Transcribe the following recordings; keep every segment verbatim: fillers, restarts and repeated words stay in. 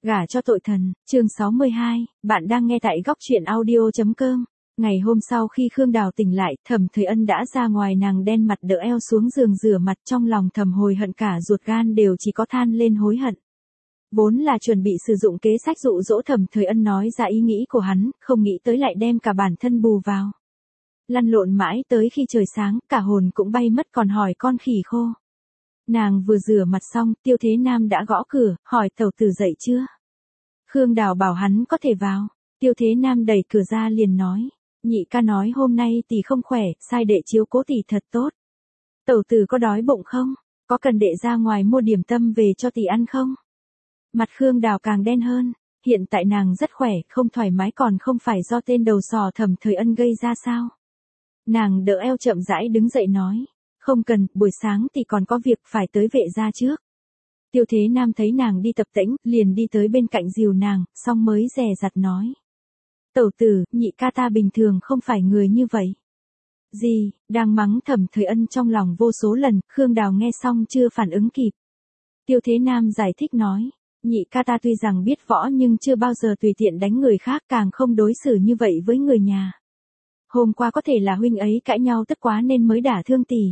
Gả cho tội thần, chương sáu mươi hai, bạn đang nghe tại góc truyện audio.com. Ngày hôm sau khi Khương Đào tỉnh lại, Thẩm Thời Ân đã ra ngoài, nàng đen mặt đỡ eo xuống giường rửa mặt, trong lòng thầm hồi hận cả ruột gan đều chỉ có than lên hối hận. Vốn là chuẩn bị sử dụng kế sách dụ dỗ Thẩm Thời Ân nói ra ý nghĩ của hắn, không nghĩ tới lại đem cả bản thân bù vào. Lăn lộn mãi tới khi trời sáng, cả hồn cũng bay mất còn hỏi con khỉ khô. Nàng vừa rửa mặt xong, Tiêu Thế Nam đã gõ cửa, hỏi tẩu tử dậy chưa? Khương Đào bảo hắn có thể vào. Tiêu Thế Nam đẩy cửa ra liền nói, nhị ca nói hôm nay tỷ không khỏe, sai đệ chiếu cố tỷ thật tốt. Tẩu tử có đói bụng không? Có cần đệ ra ngoài mua điểm tâm về cho tỷ ăn không? Mặt Khương Đào càng đen hơn, hiện tại nàng rất khỏe, không thoải mái còn không phải do tên đầu sò Thẩm Thời Ân gây ra sao? Nàng đỡ eo chậm rãi đứng dậy nói, không cần, buổi sáng thì còn có việc phải tới vệ gia trước. Tiêu Thế Nam thấy nàng đi tập tễnh, liền đi tới bên cạnh dìu nàng, xong mới dè dặt nói. Tẩu tử, nhị ca ta bình thường không phải người như vậy. Gì, đang mắng Thẩm Thời Ân trong lòng vô số lần, Khương Đào nghe xong chưa phản ứng kịp. Tiêu Thế Nam giải thích nói, nhị ca ta tuy rằng biết võ nhưng chưa bao giờ tùy tiện đánh người khác, càng không đối xử như vậy với người nhà. Hôm qua có thể là huynh ấy cãi nhau tức quá nên mới đả thương tỷ.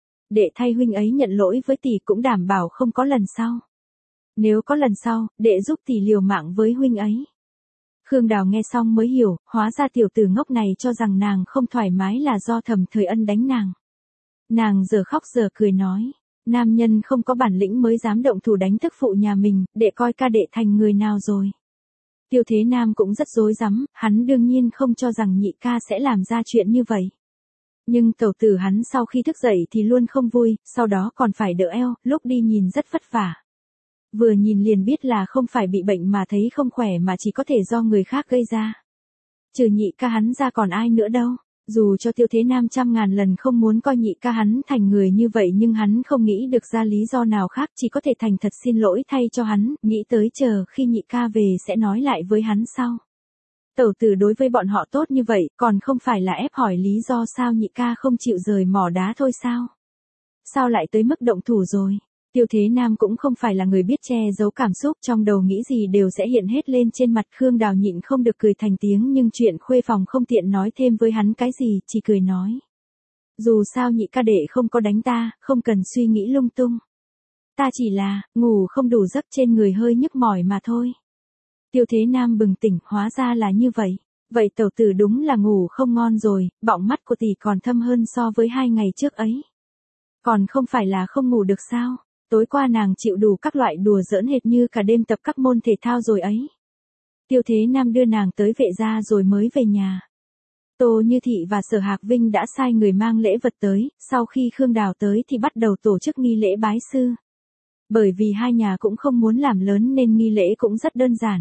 Đệ thay huynh ấy nhận lỗi với tỷ cũng đảm bảo không có lần sau. Nếu có lần sau, đệ giúp tỷ liều mạng với huynh ấy. Khương Đào nghe xong mới hiểu, hóa ra tiểu tử ngốc này cho rằng nàng không thoải mái là do Thẩm Thời Ân đánh nàng. Nàng giờ khóc giờ cười nói, nam nhân không có bản lĩnh mới dám động thủ đánh tức phụ nhà mình, đệ coi ca đệ thành người nào rồi. Tiêu Thế Nam cũng rất rối rắm, hắn đương nhiên không cho rằng nhị ca sẽ làm ra chuyện như vậy. Nhưng tẩu tử hắn sau khi thức dậy thì luôn không vui, sau đó còn phải đỡ eo, lúc đi nhìn rất vất vả. Vừa nhìn liền biết là không phải bị bệnh mà thấy không khỏe mà chỉ có thể do người khác gây ra. Trừ nhị ca hắn ra còn ai nữa đâu. Dù cho Tiêu Thế Nam trăm ngàn lần không muốn coi nhị ca hắn thành người như vậy nhưng hắn không nghĩ được ra lý do nào khác, chỉ có thể thành thật xin lỗi thay cho hắn, nghĩ tới chờ khi nhị ca về sẽ nói lại với hắn sau. Tẩu tử đối với bọn họ tốt như vậy, còn không phải là ép hỏi lý do sao nhị ca không chịu rời mỏ đá thôi sao? Sao lại tới mức động thủ rồi? Tiêu Thế Nam cũng không phải là người biết che giấu cảm xúc, trong đầu nghĩ gì đều sẽ hiện hết lên trên mặt. Khương Đào nhịn không được cười thành tiếng nhưng chuyện khuê phòng không tiện nói thêm với hắn cái gì, chỉ cười nói. Dù sao nhị ca đệ không có đánh ta, không cần suy nghĩ lung tung. Ta chỉ là, ngủ không đủ giấc trên người hơi nhức mỏi mà thôi. Tiêu Thế Nam bừng tỉnh, hóa ra là như vậy. Vậy tẩu tử đúng là ngủ không ngon rồi, bọng mắt của tỷ còn thâm hơn so với hai ngày trước ấy. Còn không phải là không ngủ được sao? Tối qua nàng chịu đủ các loại đùa giỡn hệt như cả đêm tập các môn thể thao rồi ấy. Tiêu Thế Nam đưa nàng tới vệ gia rồi mới về nhà. Tô Như Thị và Sở Hạc Vinh đã sai người mang lễ vật tới, sau khi Khương Đào tới thì bắt đầu tổ chức nghi lễ bái sư. Bởi vì hai nhà cũng không muốn làm lớn nên nghi lễ cũng rất đơn giản.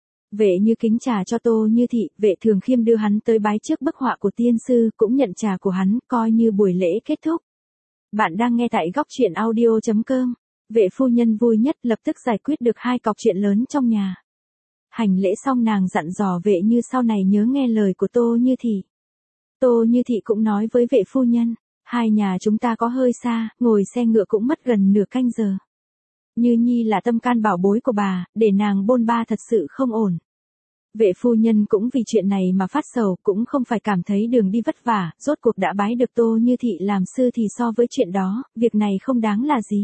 Vệ Như kính trà cho Tô Như Thị, Vệ Thường Khiêm đưa hắn tới bái trước bức họa của tiên sư, cũng nhận trà của hắn, coi như buổi lễ kết thúc. Bạn đang nghe tại góc truyện audio.com. Vệ phu nhân vui nhất lập tức giải quyết được hai cọc chuyện lớn trong nhà. Hành lễ xong nàng dặn dò Vệ Như sau này nhớ nghe lời của Tô Như Thị. Tô Như Thị cũng nói với vệ phu nhân, hai nhà chúng ta có hơi xa, ngồi xe ngựa cũng mất gần nửa canh giờ. Như Nhi là tâm can bảo bối của bà, để nàng bôn ba thật sự không ổn. Vệ phu nhân cũng vì chuyện này mà phát sầu, cũng không phải cảm thấy đường đi vất vả, rốt cuộc đã bái được Tô Như Thị làm sư thì so với chuyện đó, việc này không đáng là gì.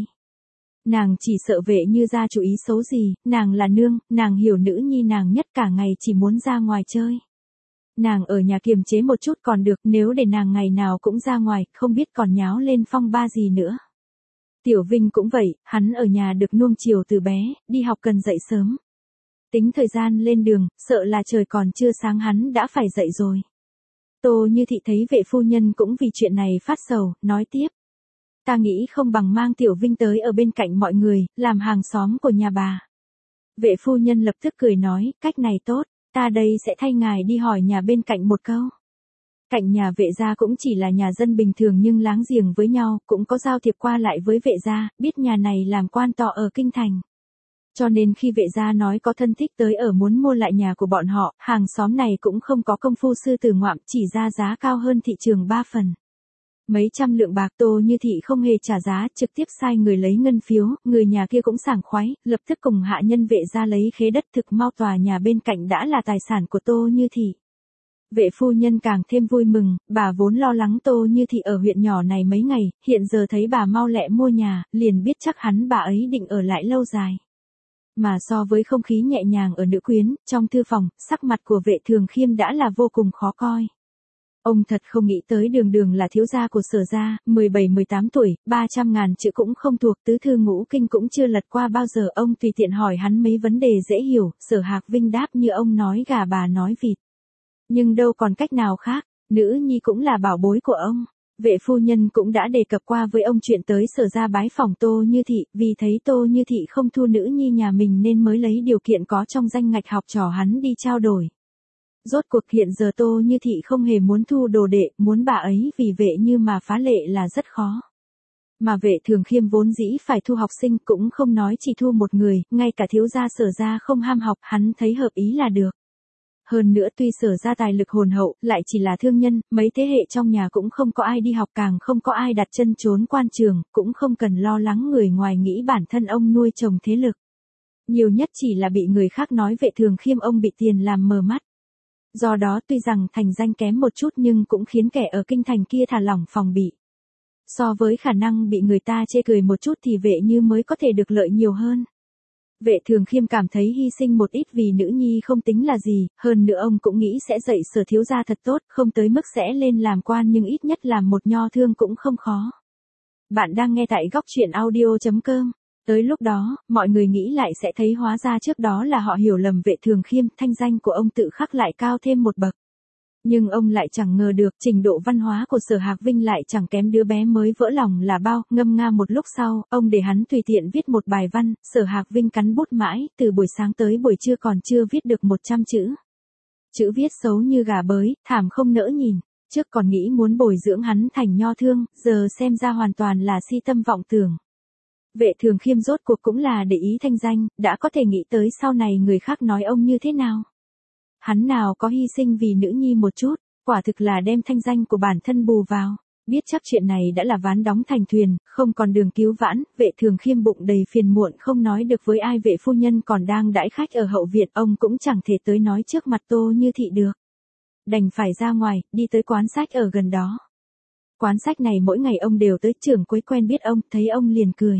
Nàng chỉ sợ Vệ Như ra chủ ý xấu gì, nàng là nương, nàng hiểu nữ nhi nàng nhất, cả ngày chỉ muốn ra ngoài chơi. Nàng ở nhà kiềm chế một chút còn được, nếu để nàng ngày nào cũng ra ngoài, không biết còn nháo lên phong ba gì nữa. Tiểu Vinh cũng vậy, hắn ở nhà được nuông chiều từ bé, đi học cần dậy sớm. Tính thời gian lên đường, sợ là trời còn chưa sáng hắn đã phải dậy rồi. Tô Như Thị thấy vệ phu nhân cũng vì chuyện này phát sầu, nói tiếp. Ta nghĩ không bằng mang Tiểu Vinh tới ở bên cạnh mọi người, làm hàng xóm của nhà bà. Vệ phu nhân lập tức cười nói, cách này tốt, ta đây sẽ thay ngài đi hỏi nhà bên cạnh một câu. Cạnh nhà Vệ gia cũng chỉ là nhà dân bình thường nhưng láng giềng với nhau, cũng có giao thiệp qua lại với Vệ gia, biết nhà này làm quan to ở kinh thành. Cho nên khi Vệ gia nói có thân thích tới ở muốn mua lại nhà của bọn họ, hàng xóm này cũng không có công phu sư tử ngoạm, chỉ ra giá cao hơn thị trường ba phần. Mấy trăm lượng bạc Tô Như Thị không hề trả giá, trực tiếp sai người lấy ngân phiếu, người nhà kia cũng sảng khoái, lập tức cùng hạ nhân vệ ra lấy khế đất thực mau tòa nhà bên cạnh đã là tài sản của Tô Như Thị. Vệ phu nhân càng thêm vui mừng, bà vốn lo lắng Tô Như Thị ở huyện nhỏ này mấy ngày, hiện giờ thấy bà mau lẹ mua nhà, liền biết chắc hắn bà ấy định ở lại lâu dài. Mà so với không khí nhẹ nhàng ở nữ quyến, trong thư phòng, sắc mặt của Vệ Thường Khiêm đã là vô cùng khó coi. Ông thật không nghĩ tới Đường Đường là thiếu gia của Sở gia, mười bảy mười tám tuổi, ba trăm ngàn chữ cũng không thuộc, tứ thư ngũ kinh cũng chưa lật qua bao giờ, ông tùy tiện hỏi hắn mấy vấn đề dễ hiểu, Sở Hạc Vinh đáp như ông nói gà bà nói vịt. Nhưng đâu còn cách nào khác, nữ nhi cũng là bảo bối của ông. Vệ phu nhân cũng đã đề cập qua với ông chuyện tới Sở gia bái phỏng Tô Như Thị, vì thấy Tô Như Thị không thu nữ nhi nhà mình nên mới lấy điều kiện có trong danh ngạch học trò hắn đi trao đổi. Rốt cuộc hiện giờ Tô Như Thị không hề muốn thu đồ đệ, muốn bà ấy vì Vệ Như mà phá lệ là rất khó. Mà Vệ Thường Khiêm vốn dĩ phải thu học sinh cũng không nói chỉ thu một người, ngay cả thiếu gia Sở gia không ham học, hắn thấy hợp ý là được. Hơn nữa tuy Sở gia tài lực hồn hậu, lại chỉ là thương nhân, mấy thế hệ trong nhà cũng không có ai đi học, càng không có ai đặt chân trốn quan trường, cũng không cần lo lắng người ngoài nghĩ bản thân ông nuôi chồng thế lực. Nhiều nhất chỉ là bị người khác nói Vệ Thường Khiêm ông bị tiền làm mờ mắt. Do đó tuy rằng thành danh kém một chút nhưng cũng khiến kẻ ở kinh thành kia thả lỏng phòng bị. So với khả năng bị người ta chê cười một chút thì Vệ Như mới có thể được lợi nhiều hơn. Vệ Thường Khiêm cảm thấy hy sinh một ít vì nữ nhi không tính là gì, hơn nữa ông cũng nghĩ sẽ dạy Sở thiếu gia thật tốt, không tới mức sẽ lên làm quan nhưng ít nhất làm một nho thương cũng không khó. Bạn đang nghe tại góc truyện audio chấm com. Tới lúc đó, mọi người nghĩ lại sẽ thấy hóa ra trước đó là họ hiểu lầm Vệ Thường Khiêm, thanh danh của ông tự khắc lại cao thêm một bậc. Nhưng ông lại chẳng ngờ được trình độ văn hóa của Sở Hạc Vinh lại chẳng kém đứa bé mới vỡ lòng là bao, ngâm nga một lúc sau, ông để hắn tùy tiện viết một bài văn, Sở Hạc Vinh cắn bút mãi, từ buổi sáng tới buổi trưa còn chưa viết được một trăm chữ. Chữ viết xấu như gà bới, thảm không nỡ nhìn, trước còn nghĩ muốn bồi dưỡng hắn thành nho thương, giờ xem ra hoàn toàn là si tâm vọng tưởng. Vệ Thường Khiêm rốt cuộc cũng là để ý thanh danh, đã có thể nghĩ tới sau này người khác nói ông như thế nào. Hắn nào có hy sinh vì nữ nhi một chút, quả thực là đem thanh danh của bản thân bù vào. Biết chắc chuyện này đã là ván đóng thành thuyền, không còn đường cứu vãn, Vệ Thường Khiêm bụng đầy phiền muộn không nói được với ai, Vệ phu nhân còn đang đãi khách ở hậu viện, ông cũng chẳng thể tới nói trước mặt Tô Như Thị được. Đành phải ra ngoài, đi tới quán sách ở gần đó. Quán sách này mỗi ngày ông đều tới, trưởng quấy quen biết ông, thấy ông liền cười.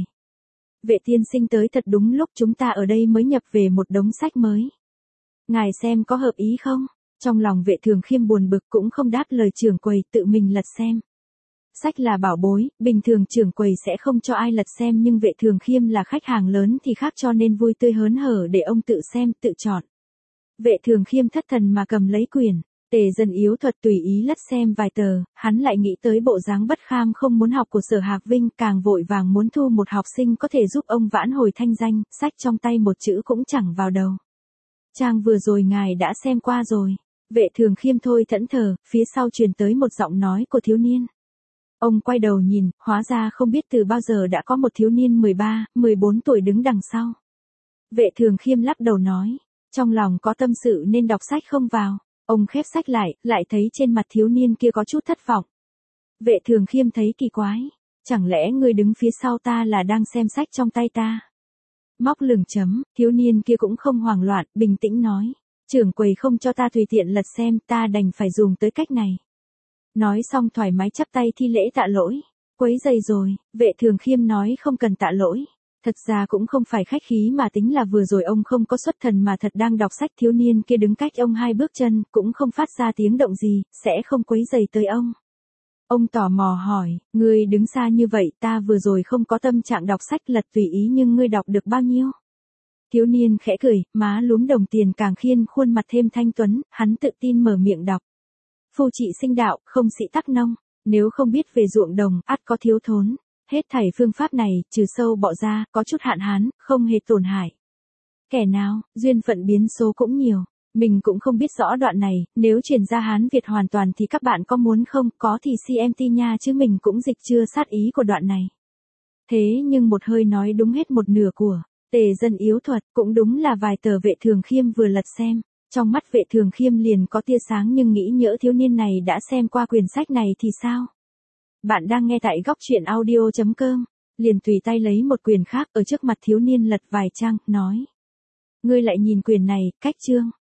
Vệ tiên sinh tới thật đúng lúc, chúng ta ở đây mới nhập về một đống sách mới. Ngài xem có hợp ý không? Trong lòng Vệ Thường Khiêm buồn bực cũng không đáp lời trưởng quầy, tự mình lật xem. Sách là bảo bối, bình thường trưởng quầy sẽ không cho ai lật xem nhưng Vệ Thường Khiêm là khách hàng lớn thì khác, cho nên vui tươi hớn hở để ông tự xem, tự chọn. Vệ Thường Khiêm thất thần mà cầm lấy quyển, Tề Dân Yếu Thuật tùy ý lật xem vài tờ, hắn lại nghĩ tới bộ dáng bất kham không muốn học của Sở Hạc Vinh, càng vội vàng muốn thu một học sinh có thể giúp ông vãn hồi thanh danh, sách trong tay một chữ cũng chẳng vào đầu. Trang vừa rồi ngài đã xem qua rồi. Vệ Thường Khiêm thôi thẫn thờ, phía sau truyền tới một giọng nói của thiếu niên. Ông quay đầu nhìn, hóa ra không biết từ bao giờ đã có một thiếu niên mười ba, mười bốn tuổi đứng đằng sau. Vệ Thường Khiêm lắc đầu nói, trong lòng có tâm sự nên đọc sách không vào. Ông khép sách lại, lại thấy trên mặt thiếu niên kia có chút thất vọng. Vệ Thường Khiêm thấy kỳ quái, chẳng lẽ người đứng phía sau ta là đang xem sách trong tay ta? Móc lửng chấm, thiếu niên kia cũng không hoảng loạn, bình tĩnh nói, trưởng quầy không cho ta tùy tiện lật xem, ta đành phải dùng tới cách này. Nói xong thoải mái chắp tay thi lễ tạ lỗi. Quấy giày rồi, Vệ Thường Khiêm nói không cần tạ lỗi. Thật ra cũng không phải khách khí mà tính là vừa rồi ông không có xuất thần mà thật đang đọc sách, thiếu niên kia đứng cách ông hai bước chân, cũng không phát ra tiếng động gì, sẽ không quấy giày tới ông. Ông tò mò hỏi, ngươi đứng xa như vậy, ta vừa rồi không có tâm trạng đọc sách, lật tùy ý nhưng ngươi đọc được bao nhiêu? Thiếu niên khẽ cười, má lúm đồng tiền càng khiên khuôn mặt thêm thanh tuấn, hắn tự tin mở miệng đọc. Phu trị sinh đạo, không sĩ tắc nông, nếu không biết về ruộng đồng, ắt có thiếu thốn. Hết thảy phương pháp này, trừ sâu bọ ra, có chút hạn hán, không hề tổn hại. Kẻ nào, duyên phận biến số cũng nhiều. Mình cũng không biết rõ đoạn này, nếu chuyển ra Hán Việt hoàn toàn thì các bạn có muốn không, có thì xê em tê nha chứ mình cũng dịch chưa sát ý của đoạn này. Thế nhưng một hơi nói đúng hết một nửa của Tề Dân Yếu Thuật, cũng đúng là vài tờ Vệ Thường Khiêm vừa lật xem. Trong mắt Vệ Thường Khiêm liền có tia sáng nhưng nghĩ nhỡ thiếu niên này đã xem qua quyển sách này thì sao? Bạn đang nghe tại góc truyện audio.com. Liền tùy tay lấy một quyển khác ở trước mặt thiếu niên lật vài trang, nói. Ngươi lại nhìn quyển này, cách chương.